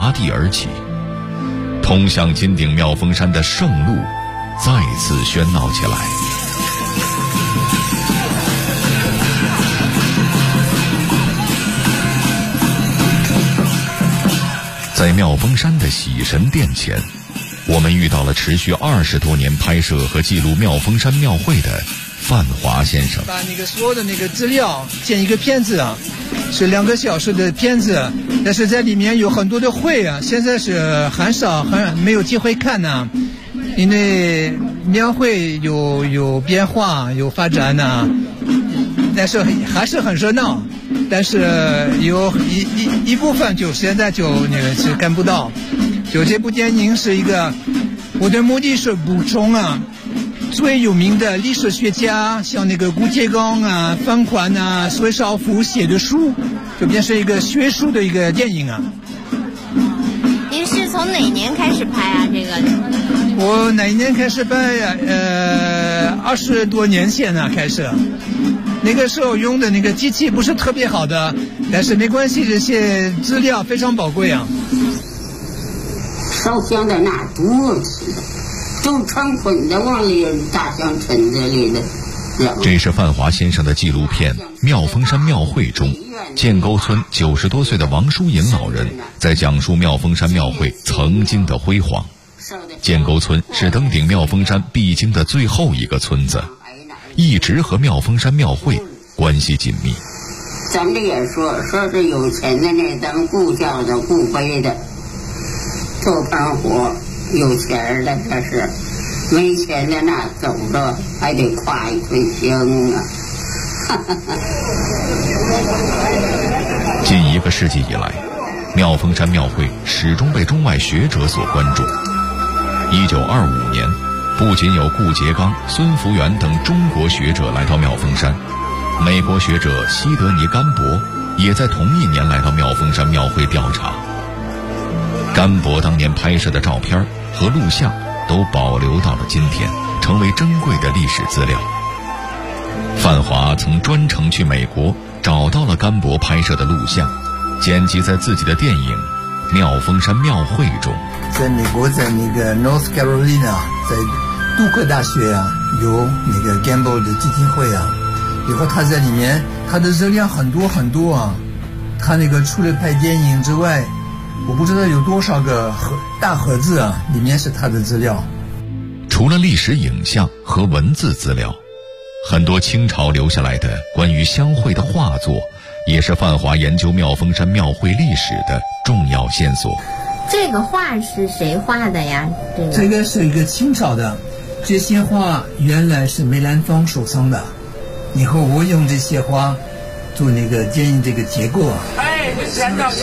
拔地而起，通向金顶妙峰山的圣路再次喧闹起来。在妙峰山的喜神殿前，我们遇到了持续20多年拍摄和记录妙峰山庙会的范华先生。 把那个所有的那个资料建一个片子啊，是2个小时的片子，但是在里面有很多的会啊，现在是很没有机会看呢，因为庙会有变化有发展呢，但是还是很热闹。但是有一部分就现在就那个是看不到。就这部电影是一个，我的目的是补充啊，最有名的历史学家，像那个顾颉刚啊、范宽啊、隋少府写的书，就变成一个学术的一个电影啊。 您是从哪年开始拍啊？这个？ 我哪一年开始拍呀？20多年前呢开始。那个时候用的那个机器不是特别好的，但是没关系，这些资料非常宝贵啊。 烧香在那多吃的，都成捆的往里大香村子里的。 这是范华先生的纪录片《妙峰山庙会》中，建沟村90多岁的王淑银老人在讲述妙峰山庙会曾经的辉煌。建沟村是登顶妙峰山必经的最后一个村子，一直和妙峰山庙会关系紧密。 咱这也说是有钱的那当顾教的顾碑的做盘活，有钱的这是，没钱的那走着还得挎一捆香啊。 近1个世纪以来，妙峰山庙会始终被中外学者所关注。1925年，不仅有顾颉刚、孙福元等中国学者来到妙峰山，美国学者西德尼·甘博也在同一年来到妙峰山庙会调查。甘博当年拍摄的照片和录像都保留到了今天，成为珍贵的历史资料。范华曾专程去美国找到了甘博拍摄的录像，剪辑在自己的电影《妙峰山庙会》中。 在美国，在那个 North Carolina， 在杜克大学啊，有那个 Gamble 的基金会啊，以后他在里面，他的资料很多很多啊。他那个除了拍电影之外，我不知道有多少个大盒子啊，里面是他的资料。 除了历史影像和文字资料，很多清朝留下来的关于香会的画作，也是范华研究妙峰山庙会历史的重要线索。 这个画是谁画的呀？ 这个是一个清朝的，这些画原来是梅兰芳收藏的，以后我用这些画做那个电影这个结构啊。 您先到，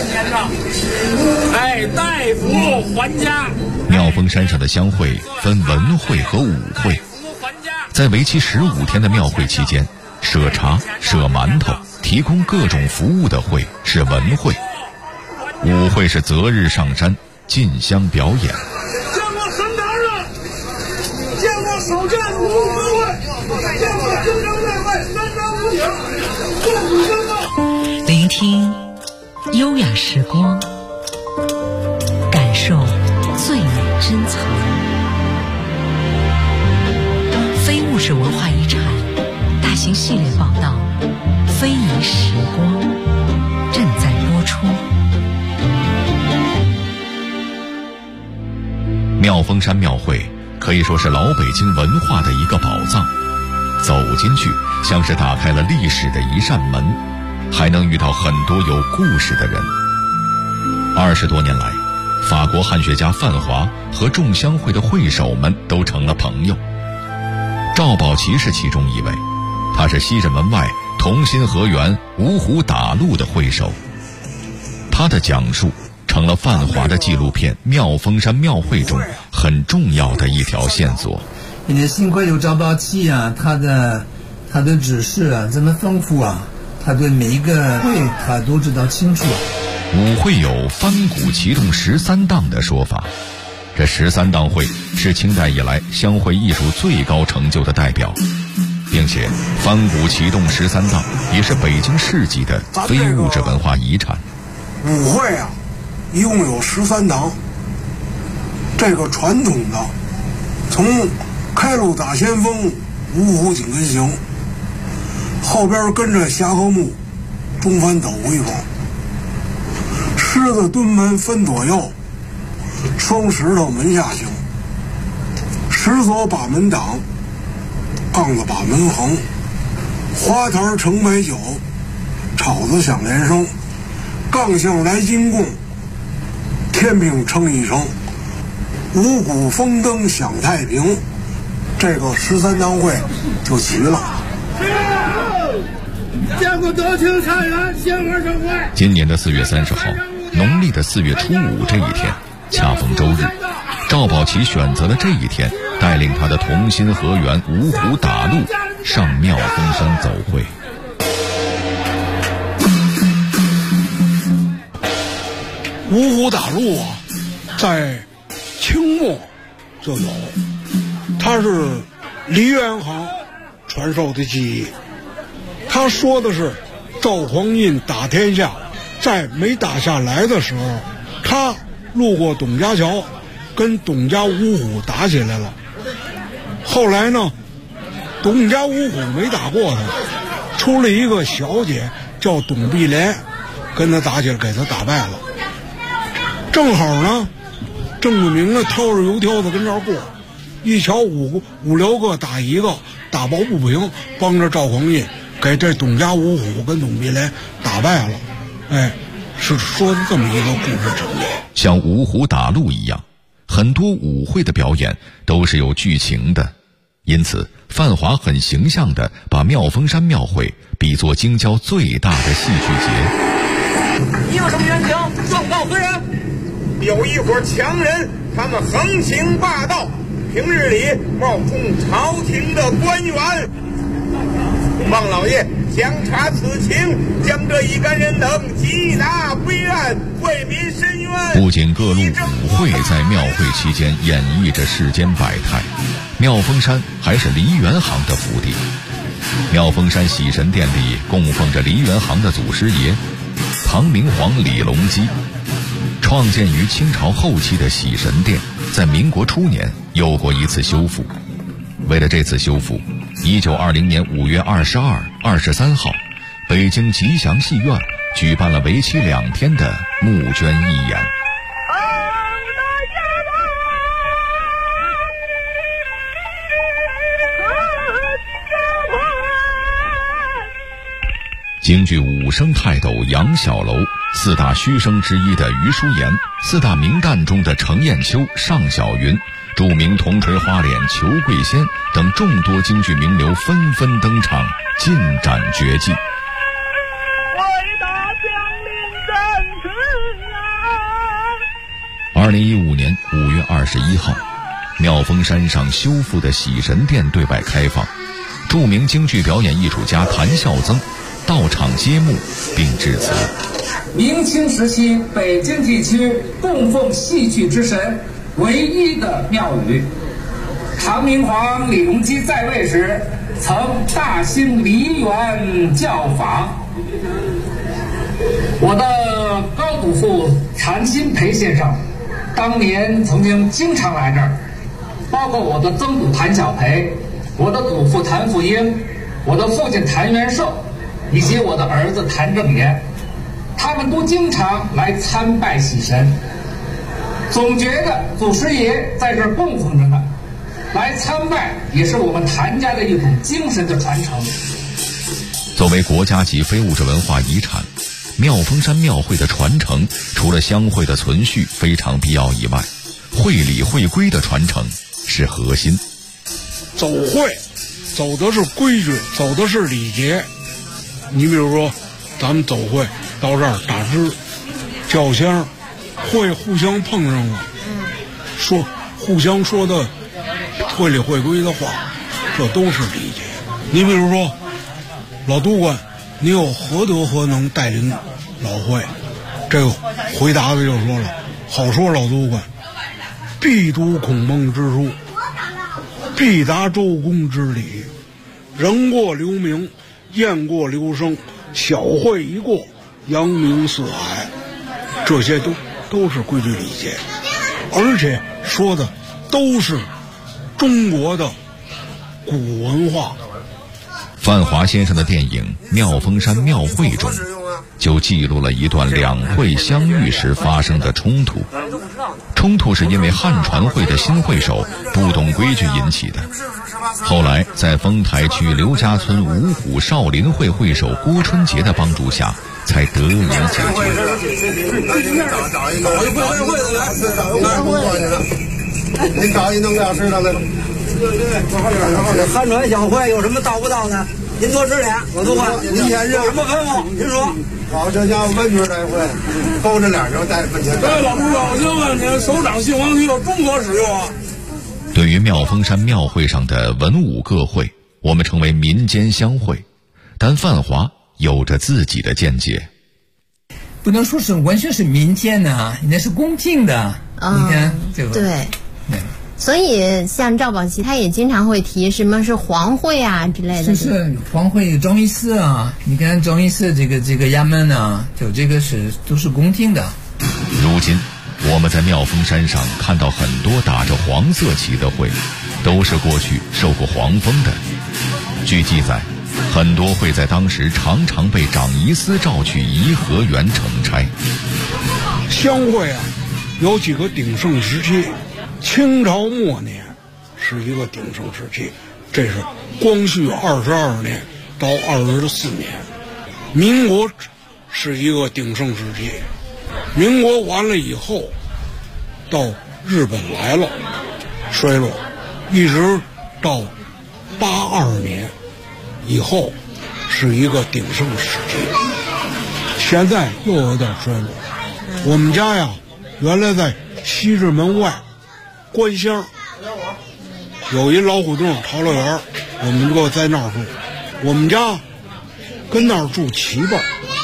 大夫还家。 妙峰山上的香会分文会和武会，在为期15天的庙会期间，舍茶、舍馒头、提供各种服务的会是文会，武会是择日上山进香表演。 见过神达人，见过首战武会，见过金刚内外三山五岭，共舞真道。 聆听优雅时光，感受最美珍藏。非物质文化遗产大型系列报道《非遗时光》正在播出。 妙峰山庙会可以说是老北京文化的一个宝藏，走进去像是打开了历史的一扇门，还能遇到很多有故事的人。20多年来，法国汉学家范华和众香会的会手们都成了朋友。赵宝奇是其中一位，他是西直门外同心河源芜湖打鹿的会手。他的讲述成了范华的纪录片《妙峰山庙会》中很重要的一条线索。 因为幸亏有赵宝奇啊，他的指示啊这么丰富啊，他对每一个会他都知道清楚。 武会有翻鼓启动13档的说法，这13档会是清代以来香会艺术最高成就的代表，并且翻鼓启动13档也是北京市级的非物质文化遗产。 武会啊， 一共有13党。这个传统的，从开路大先锋五虎紧跟行，后边跟着侠和睦，中翻斗回坊，狮子蹲门分左右，双石头门下行，石锁把门挡，杠子把门横，花坛盛白酒，炒子响连声，杠向来金贡，天平称一声，五谷丰登享太平。这个13党会就齐了。 今年的4月30号，农历的4月初5这一天，恰逢周日，赵宝奇选择了这一天，带领他的同心合员五虎打鹿上妙峰山走会。 五虎打鹿啊，在清末就有，它是梨园行传授的技艺。他说的是赵匡胤打天下，在没打下来的时候，他路过董家桥，跟董家五虎打起来了。后来呢，董家五虎没打过他，出了一个小姐叫董碧莲，跟他打起来，给他打败了。正好呢，郑子明呢掏着油条子跟这儿过，一瞧五六个打一个，打抱不平，帮着赵匡胤给这董家五虎跟董碧莲打败了。哎，是说的这么一个故事情节。 像五虎打鹿一样，很多舞会的表演都是有剧情的，因此范华很形象地把妙峰山庙会比作京郊最大的戏剧节。 你有什么冤情？状告何人？有一伙强人，他们横行霸道，平日里冒充朝廷的官员。望老爷详查此情，将这一干人等缉拿归案，为民伸冤。 不仅各路舞会在庙会期间演绎着世间百态，妙峰山还是梨园行的福地。妙峰山喜神殿里供奉着梨园行的祖师爷唐明皇李隆基。创建于清朝后期的喜神殿，在民国初年有过一次修复。为了这次修复，1920年5月22、23号，北京吉祥戏院举办了为期2天的募捐义演。京剧武生泰斗杨小楼，4大须生之一的余淑妍，4大名旦中的程砚秋、尚小云，著名铜锤花脸裘桂仙等众多京剧名流纷纷登场，尽展绝技。2015年5月21号，妙峰山上修复的喜神殿对外开放，著名京剧表演艺术家谭孝增到场揭幕并致辞。 明清时期北京地区供奉戏剧之神唯一的庙宇，唐明皇李隆基在位时曾大兴梨园教坊。我的高祖父谭鑫培先生当年曾经经常来这儿，包括我的曾祖谭小培，我的祖父谭富英，我的父亲谭元寿，以及我的儿子谭正言，他们都经常来参拜喜神，总觉得祖师爷在这儿供奉着呢，来参拜也是我们谭家的一种精神的传承。 作为国家级非物质文化遗产，妙峰山庙会的传承除了香会的存续非常必要以外，会礼会规的传承是核心。 走会走的是规矩，走的是礼节。你比如说咱们走会到这儿打支叫香，会互相碰上了，说互相说的会礼会规的话，这都是礼节。你比如说老督官，你有何德何能带领老会？这个回答的就说了，好说老督官，必读孔孟之书，必达周公之礼，人过留名，雁过留声，小会一过，扬名四海。这些都都是规矩礼节，而且说的都是中国的古文化。 范华先生的电影《妙峰山庙会》中，就记录了一段两会相遇时发生的冲突。冲突是因为汉传会的新会手不懂规矩引起的。后来在丰台区刘家村五虎少林会会手郭春杰的帮助下，才得以解决。 您找一弄不了知道的。 汉传小会有什么到不到呢？您多指点，我都会。您有什么吩咐？您说。 好，这叫文职大会，勾着脸就在门前。 老不老先问您，首长姓王，有中国使用啊？ 对于妙峰山庙会上的文武各会，我们称为民间相会，但范华有着自己的见解。 不能说是完全是民间的，那是公敬的。你看这个对。所以像赵宝奇他也经常会提什么是皇会啊之类的。 就是皇会忠义寺啊，你看忠义寺这个衙门啊，就这个都是公敬的。 如今我们在妙峰山上看到很多打着黄色旗的会，都是过去受过皇封的。据记载，很多会在当时常常被长仪司召去颐和园承差。 乡会啊，有几个鼎盛时期。清朝末年是一个鼎盛时期，这是光绪22年到24年。民国是一个鼎盛时期，民国完了以后，到日本来了，衰落，一直到82年以后是一个鼎盛时期。现在又有点衰落。我们家呀，原来在西直门外官乡有一老虎洞陶乐园，我们就在那儿住。我们家跟那儿住7辈，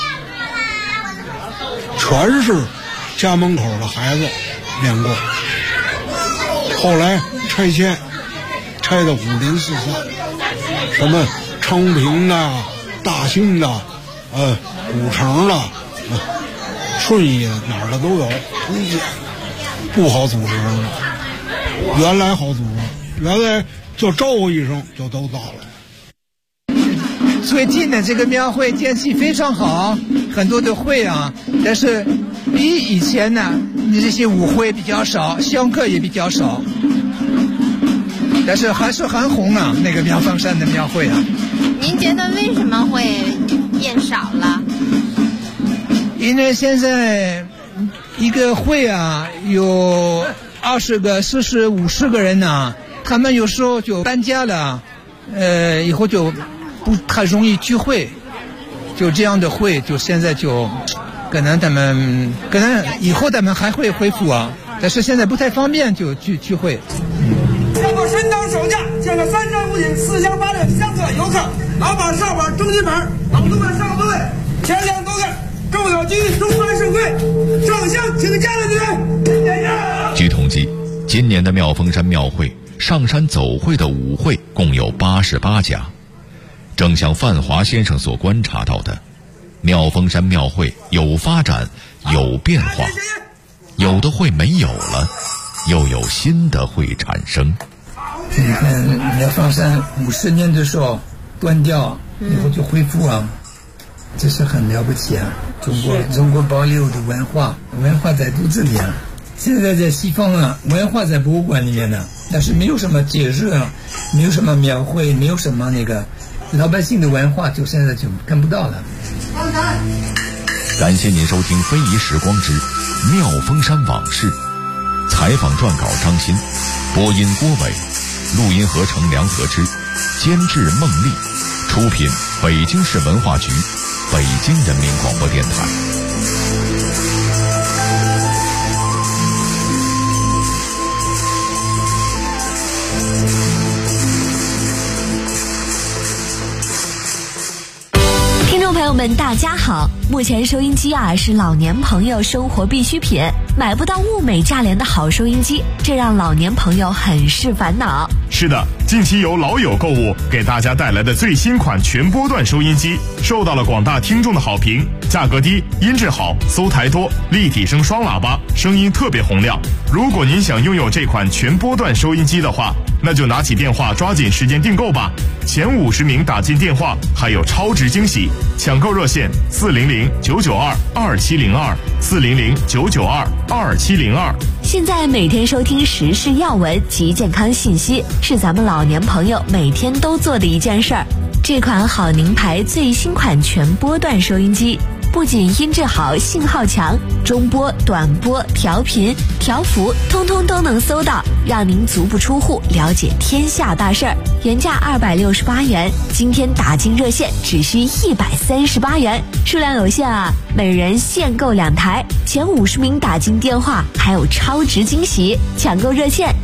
全是家门口的孩子练过。后来拆迁，拆的5林4散，什么昌平的、大兴的、古城的、顺义的，哪儿的都有，不好组织了。原来好组织，原来就招呼一声就都到了。 最近的这个庙会天气非常好，很多的会啊，但是比以前呢，这些舞会比较少，香客也比较少，但是还是很红啊，那个妙峰山的庙会啊。 您觉得为什么会变少了？ 因为现在一个会啊有20个、40、50个人呢，他们有时候就搬家了，以后就不太容易聚会，就这样的会，就现在就可能以后他们还会恢复啊，但是现在不太方便就聚会。 见过山当手架，见过3山5景4乡8岭乡客游客，老板少板中金板，老主管上部位，前2多个重要机遇中华盛会，上香请家人们。 据统计，今年的妙峰山庙会上山走会的舞会共有88家。正像范华先生所观察到的，妙峰山庙会有发展有变化，有的会没有了，又有新的会产生。 你看妙峰山50年的时候断掉，以后就恢复啊，这是很了不起啊！中国保留的文化在肚子里啊。现在在西方啊，文化在博物馆里面呢，但是没有什么节日啊，没有什么庙会，没有什么那个老百姓的文化，就现在就看不到了。 感谢您收听《非遗时光之妙峰山往事》，采访撰稿张鑫，播音郭伟，录音合成梁和之，监制孟丽，出品北京市文化局，北京人民广播电台。 朋友们大家好，目前收音机是老年朋友生活必需品，买不到物美价廉的好收音机，这让老年朋友很是烦恼。 是的，近期由老友购物给大家带来的最新款全波段收音机受到了广大听众的好评，价格低，音质好，搜台多，立体声双喇叭， 声音特别洪亮。如果您想拥有这款全波段收音机的话，那就拿起电话抓紧时间订购吧。前50名打进电话还有超值惊喜，抢购热线400-992-2702，400-992-2702。 现在每天收听时事要闻及健康信息，是咱们老年朋友每天都做的一件事儿。这款好宁牌最新款全波段收音机，不仅音质好、信号强，中波、短波、调频、调幅通通都能搜到，让您足不出户了解天下大事儿。原价268元，今天打进热线只需138元，数量有限啊，每人限购2台，前50名打进电话还有超值惊喜。抢购热线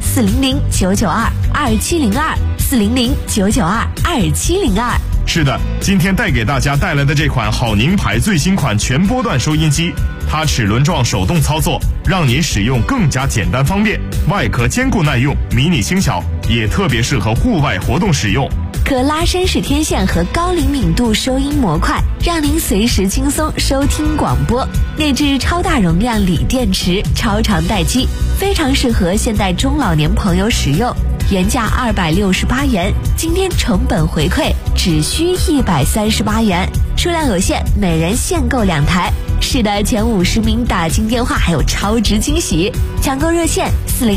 400-992-2702，400-992-2702。 是的，今天带给大家带来的这款好宁牌最新款全波段收音机，它齿轮状手动操作，让您使用更加简单方便，外壳坚固耐用，迷你轻巧，也特别适合户外活动使用。 可拉伸式天线和高灵敏度收音模块，让您随时轻松收听广播。内置超大容量锂电池，超长待机，非常适合现代中老年朋友使用。原价268元，今天成本回馈只需138元，数量有限，每人限购2台。是的，前50名打进电话还有超值惊喜。抢购热线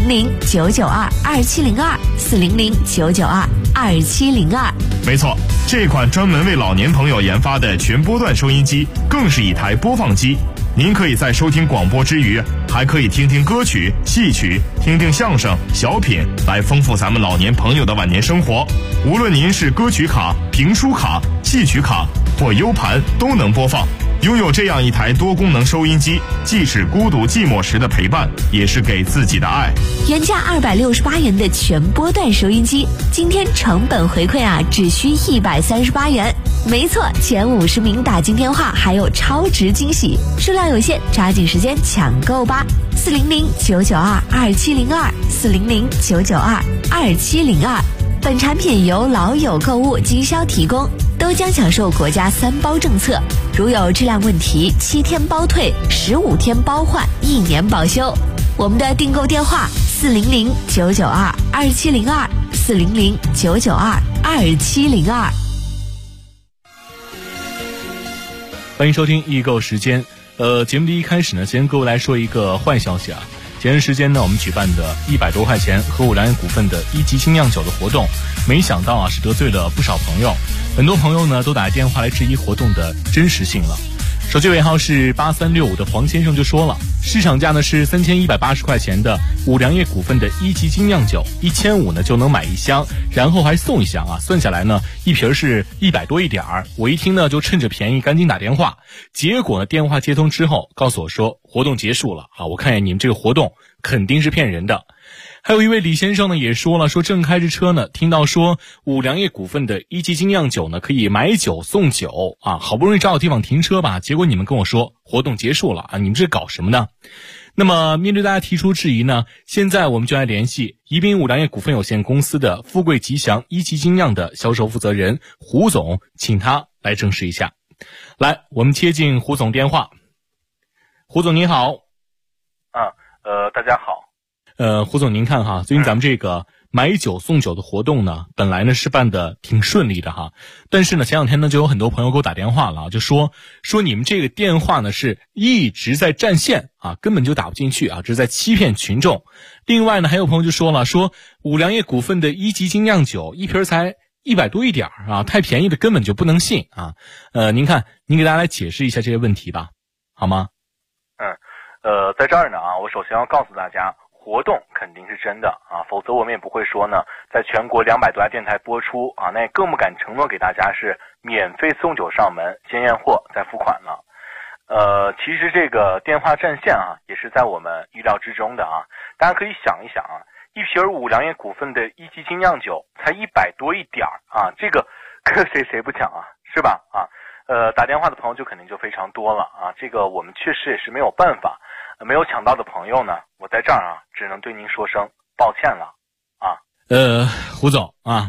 400-992-2702，400-992-2702。 没错，这款专门为老年朋友研发的全波段收音机更是一台播放机。您可以在收听广播之余，还可以听听歌曲、戏曲，听听相声、小品，来丰富咱们老年朋友的晚年生活。无论您是歌曲卡、评书卡、戏曲卡或 U 盘，都能播放。拥有这样一台多功能收音机，既是孤独寂寞时的陪伴，也是给自己的爱。 原价268元的全波段收音机，今天成本回馈啊，只需138元。没错，前50名打进电话还有超值惊喜，数量有限，抓紧时间抢购吧。400-992-2702，400-992-2702。本产品由老友购物经销提供，都将享受国家3包政策，如有质量问题7天包退，15天包换，1年保修。我们的订购电话400-992-2702，400-992-2702。 欢迎收听易购时间。节目的一开始呢，先跟各位来说一个坏消息啊。前段时间呢，我们举办的100多块钱和五粮液股份的1级精酿酒的活动，没想到啊是得罪了不少朋友，很多朋友呢都打电话来质疑活动的真实性了。手机尾号是8365的黄先生就说了，市场价呢是3180块钱的五粮液股份的1级精酿酒，1500呢就能买1箱，然后还送1箱啊，算下来呢一瓶是100多一点儿。我一听呢就趁着便宜赶紧打电话，结果呢电话接通之后告诉我说活动结束了啊，我看见你们这个活动肯定是骗人的。还有一位李先生呢也说了，说正开着车呢，听到说五粮液股份的1级精酿酒呢可以买酒送酒啊，好不容易找到地方停车吧，结果你们跟我说活动结束了啊，你们这搞什么呢？那么面对大家提出质疑呢，现在我们就来联系宜宾五粮液股份有限公司的富贵吉祥1级精酿的销售负责人胡总，请他来证实一下。来，我们接进胡总电话。胡总您好。 大家好。 胡总您看哈，最近咱们这个买酒送酒的活动呢，本来呢是办的挺顺利的哈，但是呢前两天呢就有很多朋友给我打电话了，就说你们这个电话呢是一直在占线啊，根本就打不进去啊，这是在欺骗群众。另外呢还有朋友就说了，说五粮液股份的1级精酿酒一瓶才100多一点啊，太便宜的根本就不能信啊。您看您给大家来解释一下这些问题吧，好吗？ 在这儿呢啊，我首先要告诉大家，活动肯定是真的啊，否则我们也不会说呢，在全国200多家电台播出啊，那也更不敢承诺给大家是免费送酒上门，先验货再付款了。其实这个电话占线啊，也是在我们预料之中的啊。大家可以想一想啊，一瓶五粮液股份的1级精酿酒才100多一点啊，这个搁谁不抢啊，是吧？啊，打电话的朋友就肯定就非常多了啊，这个我们确实也是没有办法。没有抢到的朋友呢，我在这儿啊，只能对您说声抱歉了啊。 胡总啊，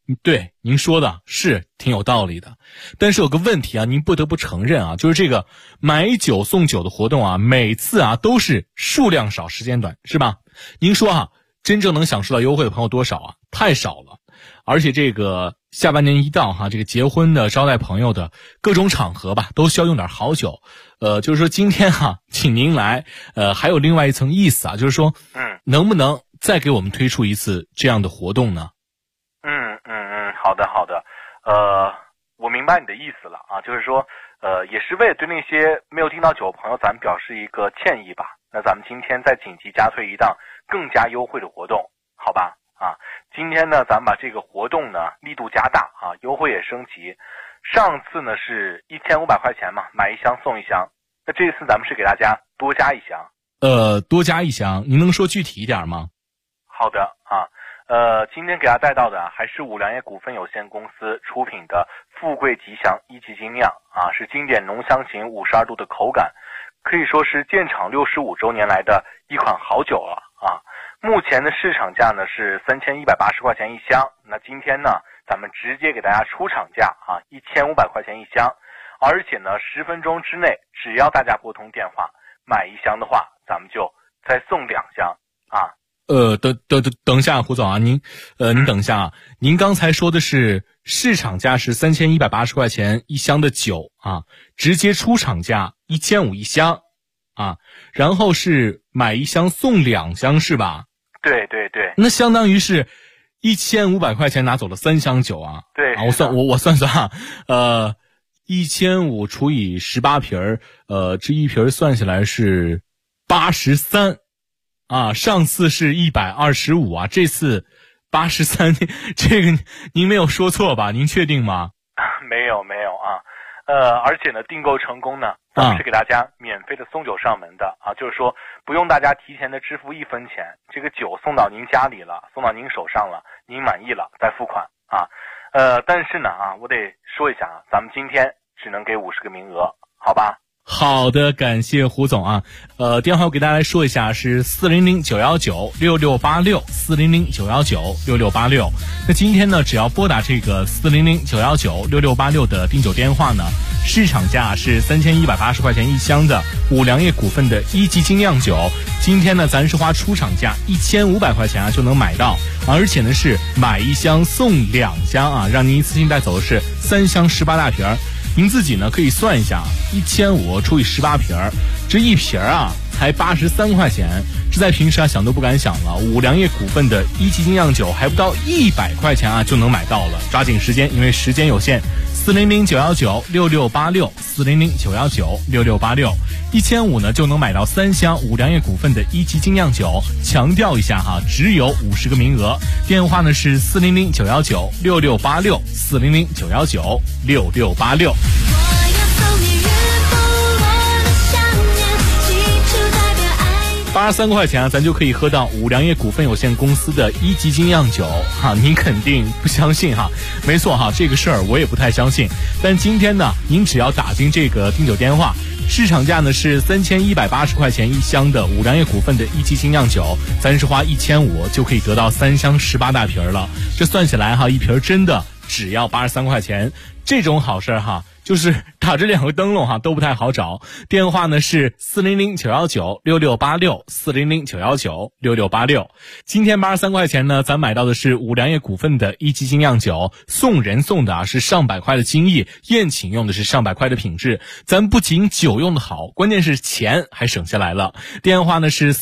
对，您说的是挺有道理的，但是有个问题啊，您不得不承认啊，就是这个买酒送酒的活动啊，每次啊都是数量少时间短，是吧？您说啊，真正能享受到优惠的朋友多少啊？太少了。而且这个下半年一到哈，这个结婚的、招待朋友的各种场合吧，都需要用点好酒。就是说今天哈，请您来，还有另外一层意思啊，就是说，能不能再给我们推出一次这样的活动呢？ 好的，我明白你的意思了啊，就是说，也是为了对那些没有订到酒的朋友，咱们表示一个歉意吧。那咱们今天再紧急加推一档更加优惠的活动，好吧？啊，今天呢，咱们把这个活动呢力度加大啊，优惠也升级。上次呢是1500块钱嘛，买一箱送一箱。那这次咱们是给大家多加一箱。 多加一箱，您能说具体一点吗？ 好的啊。今天给大家带到的还是五粮液股份有限公司出品的富贵吉祥一级精酿啊，是经典浓香型52度的口感，可以说是建厂65周年来的一款好酒了啊。目前的市场价呢是3180块钱一箱，那今天呢咱们直接给大家出厂价啊1500块钱一箱，而且呢10分钟之内只要大家拨通电话买一箱的话，咱们就再送2箱啊。 等一下，胡总啊，您等一下啊，您刚才说的是市场价是3180块钱一箱的酒啊，直接出厂价1500一箱啊，然后是买一箱送2箱是吧？ 对， 那相当于是1500块钱拿走了3箱酒啊。 对啊，我算算啊，1500除以18瓶这一瓶算下来是83。啊，上次是125啊，这次83，这个您没有说错吧？您确定吗？ 没有啊，而且呢，订购成功呢，咱们是给大家免费的送酒上门的啊，就是说不用大家提前的支付1分钱，这个酒送到您家里了，送到您手上了，您满意了再付款啊。但是呢啊，我得说一下啊，咱们今天只能给50个名额，好吧？ 好的，感谢胡总啊。电话我给大家来说一下是400-919-6686，400-919-6686。那今天呢，只要拨打这个400-919-6686的订酒电话呢，市场价是3180块钱一箱的五粮液股份的一级精酿酒，今天呢，咱是花出厂价1500块钱啊就能买到，而且呢是买一箱送2箱啊，让您一次性带走的是3箱18大瓶。您自己呢可以算一下，1500除以18瓶，这一瓶啊才83块钱，这在平时啊想都不敢想了。五粮液股份的一级精酿酒还不到100块钱啊就能买到了，抓紧时间，因为时间有限。400-919-6686，400-919-6686，1500呢就能买到3箱五粮液股份的一级精酿酒。强调一下哈，只有50个名额。电话呢是400-919-6686，400-919-6686。83块钱啊，咱就可以喝到五粮液股份有限公司的一级精酿酒哈，您肯定不相信哈？没错哈，这个事儿我也不太相信。但今天呢，您只要打进这个订酒电话，市场价呢是3180块钱一箱的五粮液股份的一级精酿酒，咱是花1500就可以得到3箱18大瓶了。这算起来哈，一瓶真的只要83块钱，这种好事哈。就是打这2个灯笼哈都不太好找，电话呢是400-919-6686，400-919-6686。今天83块钱呢，咱买到的是五粮液股份的一级精酿酒，送人送的是上百块的精益，宴请用的是上百块的品质。咱不仅酒用的好，关键是钱还省下来了。电话呢是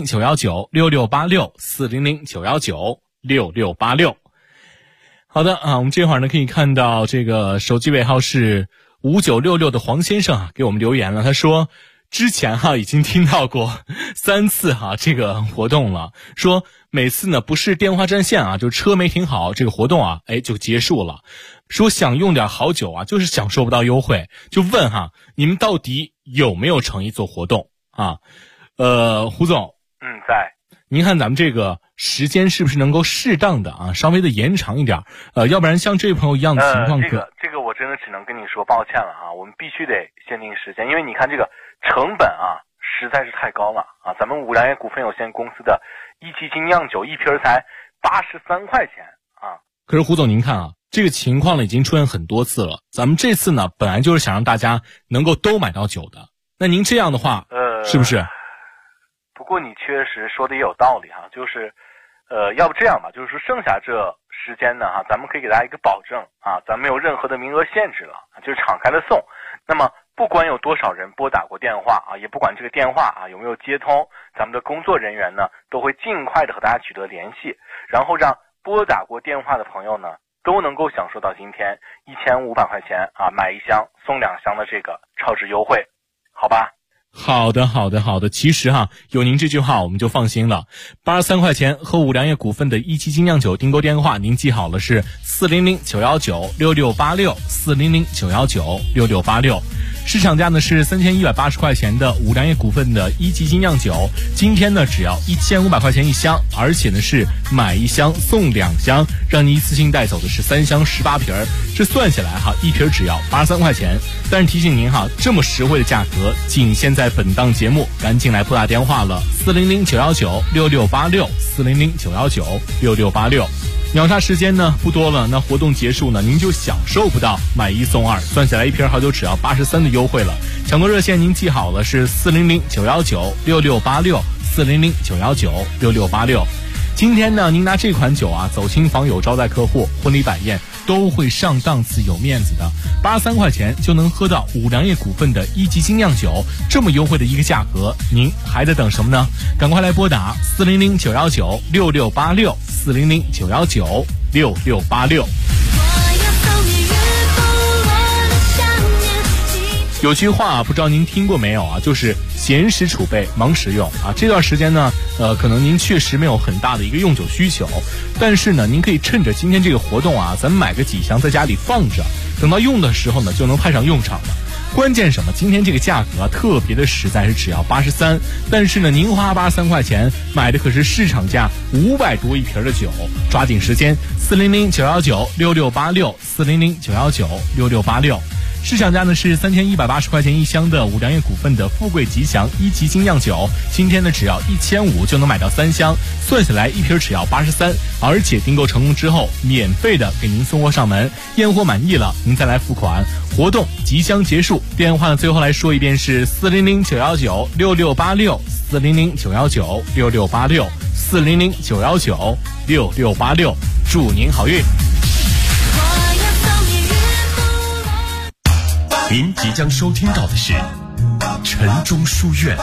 400-919-6686，400-919-6686。好的啊，我们这会儿呢可以看到这个手机尾号是5966的黄先生啊给我们留言了，他说之前已经听到过3次这个活动了，说每次呢不是电话占线就车没停好，这个活动就结束了，说想用点好酒就是享受不到优惠，就问你们到底有没有诚意做活动啊？胡总， 在。 您看咱们这个时间是不是能够适当的稍微的延长一点，要不然像这位朋友一样的情况这个我真的只能跟你说抱歉了我们必须得限定时间，因为你看这个成本实在是太高了咱们五粮液股份有限公司的一级精酿酒一瓶才83块钱可是胡总您看啊，这个情况呢已经出现很多次了，咱们这次呢本来就是想让大家能够都买到酒的，那您这样的话是不是？ 不过你确实说的也有道理哈，就是要不这样吧，就是说剩下这时间呢咱们可以给大家一个保证啊，咱没有任何的名额限制了，就是敞开的送。那么不管有多少人拨打过电话啊，也不管这个电话有没有接通，咱们的工作人员呢都会尽快的和大家取得联系，然后让拨打过电话的朋友呢都能够享受到今天1500块钱买1箱送2箱的这个超值优惠，好吧？ 好的，其实有您这句话我们就放心了。83块钱和五粮液股份的一期精酿酒订购电话您记好了，是400-919-6686，400-919-6686。市场价呢是3180块钱的五粮液股份的一级精酿酒，今天呢只要1500块钱1箱，而且呢是买1箱送2箱，让你一次性带走的是3箱18瓶，这算下来一瓶只要83块钱。但是提醒您这么实惠的价格仅限在本档节目，赶紧来拨打电话了，400-919-6686，400-919-6686。秒杀时间呢不多了，那活动结束呢您就享受不到买1送2，算下来一瓶好酒只要83的优惠了。抢购热线您记好了，是400-919-6686，400-919-6686。今天呢您拿这款酒走亲访友、招待客户、婚礼摆宴都会上档次有面子的，83块钱就能喝到五粮液股份的一级精酿酒，这么优惠的一个价格，您还在等什么呢？赶快来拨打400-919-6686，400-919-6686。有句话不知道您听过没有就是闲时储备，忙时用这段时间呢可能您确实没有很大的一个用酒需求，但是呢您可以趁着今天这个活动咱们买个几箱在家里放着，等到用的时候呢就能派上用场了。关键什么？今天这个价格特别的实在，是只要83，但是呢您花83块钱买的可是市场价500多一瓶的酒，抓紧时间，400-919-6686，400-919-6686。市场价呢是3180块钱1箱的五粮液股份的富贵吉祥一级精酿酒，今天呢只要1500就能买到3箱，算下来一瓶只要83，而且订购成功之后免费的给您送货上门，验货满意了您再来付款。活动即将结束，电话呢最后来说一遍是400-919-6686，400-919-6686，400-919-6686，祝您好运。 您即将收听到的是晨钟书院。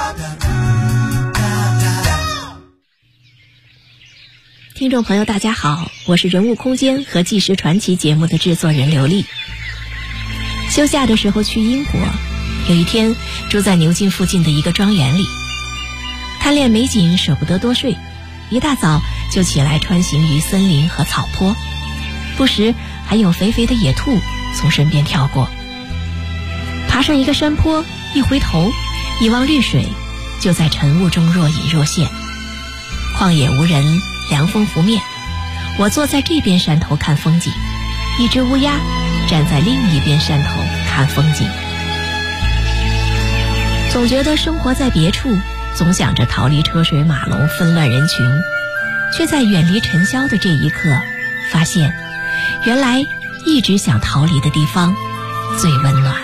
听众朋友大家好，我是人物空间和纪实传奇节目的制作人刘丽。休假的时候去英国，有一天住在牛津附近的一个庄园里，贪恋美景舍不得多睡，一大早就起来穿行于森林和草坡，不时还有肥肥的野兔从身边跳过。爬上一个山坡，一回头一望绿水，就在晨雾中若隐若现。旷野无人，凉风拂面，我坐在这边山头看风景，一只乌鸦站在另一边山头看风景。总觉得生活在别处，总想着逃离车水马龙纷乱人群，却在远离尘嚣的这一刻发现，原来一直想逃离的地方最温暖。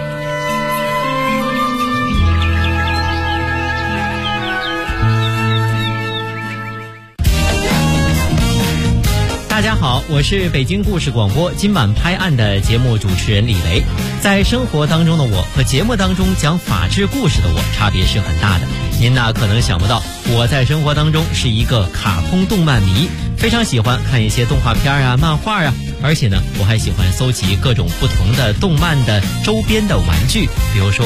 大家好，我是北京故事广播今晚拍案的节目主持人李雷。在生活当中的我和节目当中讲法治故事的我差别是很大的。您可能想不到，我在生活当中是一个卡通动漫迷，非常喜欢看一些动画片漫画而且呢我还喜欢搜集各种不同的动漫的周边的玩具，比如说